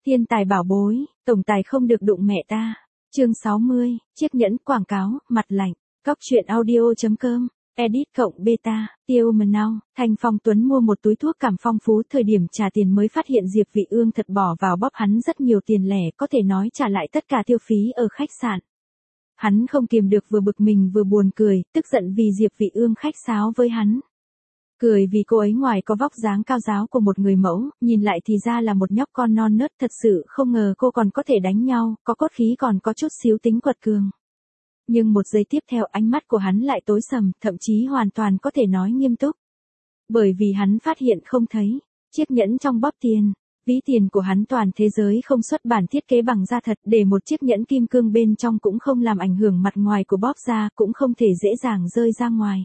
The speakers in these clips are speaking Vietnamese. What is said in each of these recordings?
Thiên tài bảo bối, tổng tài không được đụng mẹ ta. Chương 60, chiếc nhẫn quảng cáo, mặt lạnh. Cóc truyện audio.com, edit cộng beta, tiêu mờ nào. Thanh Phong Tuấn mua một túi thuốc cảm phong phú, thời điểm trả tiền mới phát hiện Diệp Vị Ương thật bỏ vào bóp hắn rất nhiều tiền lẻ, có thể nói trả lại tất cả tiêu phí ở khách sạn. Hắn không kiềm được, vừa bực mình vừa buồn cười, tức giận vì Diệp Vị Ương khách sáo với hắn. Cười vì cô ấy ngoài có vóc dáng cao ráo của một người mẫu, nhìn lại thì ra là một nhóc con non nớt, thật sự không ngờ cô còn có thể đánh nhau, có cốt khí còn có chút xíu tính quật cường. Nhưng một giây tiếp theo ánh mắt của hắn lại tối sầm, thậm chí hoàn toàn có thể nói nghiêm túc. Bởi vì hắn phát hiện không thấy chiếc nhẫn trong bóp tiền. Ví tiền của hắn toàn thế giới không xuất bản thiết kế bằng da thật, để một chiếc nhẫn kim cương bên trong cũng không làm ảnh hưởng mặt ngoài của bóp ra, cũng không thể dễ dàng rơi ra ngoài.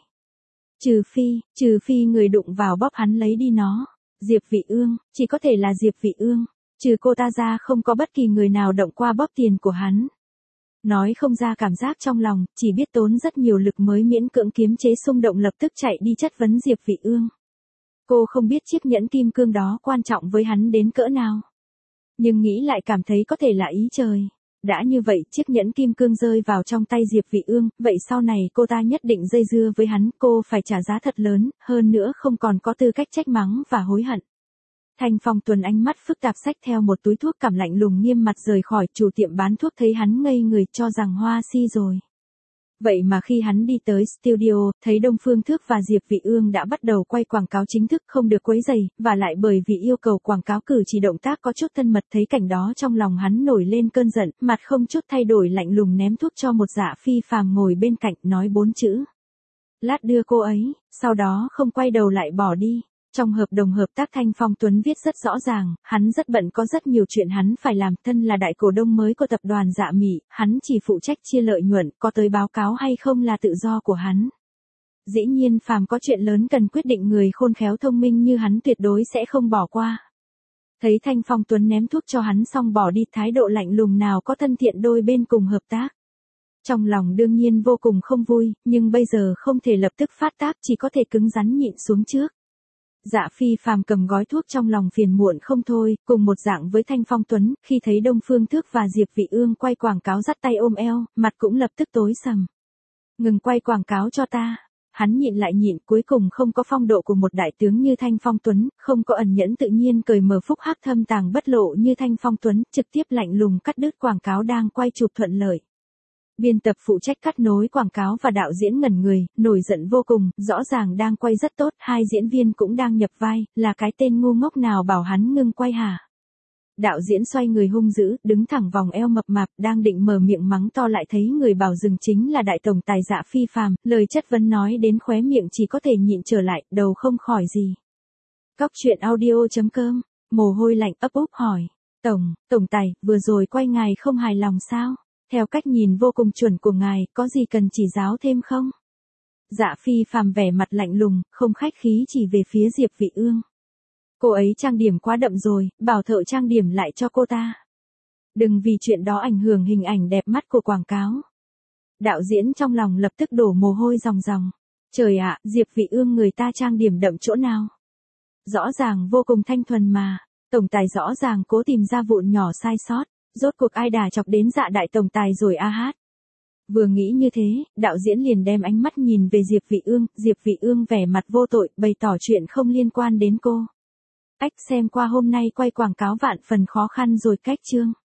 Trừ phi người đụng vào bóp hắn lấy đi nó. Diệp Vị Ương, chỉ có thể là Diệp Vị Ương. Trừ cô ta ra không có bất kỳ người nào động qua bóp tiền của hắn. Nói không ra cảm giác trong lòng, chỉ biết tốn rất nhiều lực mới miễn cưỡng kiềm chế xung động, lập tức chạy đi chất vấn Diệp Vị Ương. Cô không biết chiếc nhẫn kim cương đó quan trọng với hắn đến cỡ nào. Nhưng nghĩ lại cảm thấy có thể là ý trời. Đã như vậy, chiếc nhẫn kim cương rơi vào trong tay Diệp Vị Ương, vậy sau này cô ta nhất định dây dưa với hắn, cô phải trả giá thật lớn, hơn nữa không còn có tư cách trách mắng và hối hận. Thanh Phong Tuấn ánh mắt phức tạp xách theo một túi thuốc cảm lạnh lùng nghiêm mặt rời khỏi. Chủ tiệm bán thuốc thấy hắn ngây người cho rằng hoa si rồi. Vậy mà khi hắn đi tới studio, thấy Đông Phương Thước và Diệp Vị Ương đã bắt đầu quay quảng cáo chính thức, không được quấy rầy, và lại bởi vì yêu cầu quảng cáo cử chỉ động tác có chút thân mật, thấy cảnh đó trong lòng hắn nổi lên cơn giận, mặt không chút thay đổi lạnh lùng ném thuốc cho một Dạ Phi Phàm ngồi bên cạnh, nói 4 chữ. Lát đưa cô ấy, sau đó không quay đầu lại bỏ đi. Trong hợp đồng hợp tác Thanh Phong Tuấn viết rất rõ ràng, hắn rất bận, có rất nhiều chuyện hắn phải làm, thân là đại cổ đông mới của tập đoàn Dạ Mị, hắn chỉ phụ trách chia lợi nhuận, có tới báo cáo hay không là tự do của hắn. Dĩ nhiên phàm có chuyện lớn cần quyết định, người khôn khéo thông minh như hắn tuyệt đối sẽ không bỏ qua. Thấy Thanh Phong Tuấn ném thuốc cho hắn xong bỏ đi, thái độ lạnh lùng nào có thân thiện đôi bên cùng hợp tác. Trong lòng đương nhiên vô cùng không vui, nhưng bây giờ không thể lập tức phát tác, chỉ có thể cứng rắn nhịn xuống trước. Dạ Phi Phàm cầm gói thuốc trong lòng phiền muộn không thôi, cùng một dạng với Thanh Phong Tuấn, khi thấy Đông Phương Thước và Diệp Vị Ương quay quảng cáo dắt tay ôm eo, mặt cũng lập tức tối sầm. Ngừng quay quảng cáo cho ta. Hắn nhịn lại nhịn, cuối cùng không có phong độ của một đại tướng như Thanh Phong Tuấn, không có ẩn nhẫn tự nhiên cởi mở phúc hắc thâm tàng bất lộ như Thanh Phong Tuấn, trực tiếp lạnh lùng cắt đứt quảng cáo đang quay chụp thuận lợi. Biên tập phụ trách cắt nối quảng cáo và đạo diễn ngẩn người, nổi giận vô cùng, rõ ràng đang quay rất tốt, hai diễn viên cũng đang nhập vai, là cái tên ngu ngốc nào bảo hắn ngưng quay hả? Đạo diễn xoay người hung dữ, đứng thẳng vòng eo mập mạp, đang định mở miệng mắng to lại thấy người bảo dừng chính là đại tổng tài Dạ Phi Phàm, lời chất vấn nói đến khóe miệng chỉ có thể nhịn trở lại, đầu không khỏi gì. Cóc truyện audio.com, mồ hôi lạnh ấp úp hỏi, tổng tài, vừa rồi quay ngài không hài lòng sao? Theo cách nhìn vô cùng chuẩn của ngài, có gì cần chỉ giáo thêm không? Dạ Phi Phàm vẻ mặt lạnh lùng, không khách khí chỉ về phía Diệp Vị Ương. Cô ấy trang điểm quá đậm rồi, bảo thợ trang điểm lại cho cô ta. Đừng vì chuyện đó ảnh hưởng hình ảnh đẹp mắt của quảng cáo. Đạo diễn trong lòng lập tức đổ mồ hôi ròng ròng. Trời ạ, Diệp Vị Ương người ta trang điểm đậm chỗ nào? Rõ ràng vô cùng thanh thuần mà. Tổng tài rõ ràng cố tìm ra vụn nhỏ sai sót. Rốt cuộc ai đà chọc đến Dạ đại tổng tài rồi a hát. Vừa nghĩ như thế, đạo diễn liền đem ánh mắt nhìn về Diệp Vị Ương vẻ mặt vô tội, bày tỏ chuyện không liên quan đến cô. Ách, xem qua hôm nay quay quảng cáo vạn phần khó khăn rồi cách chương.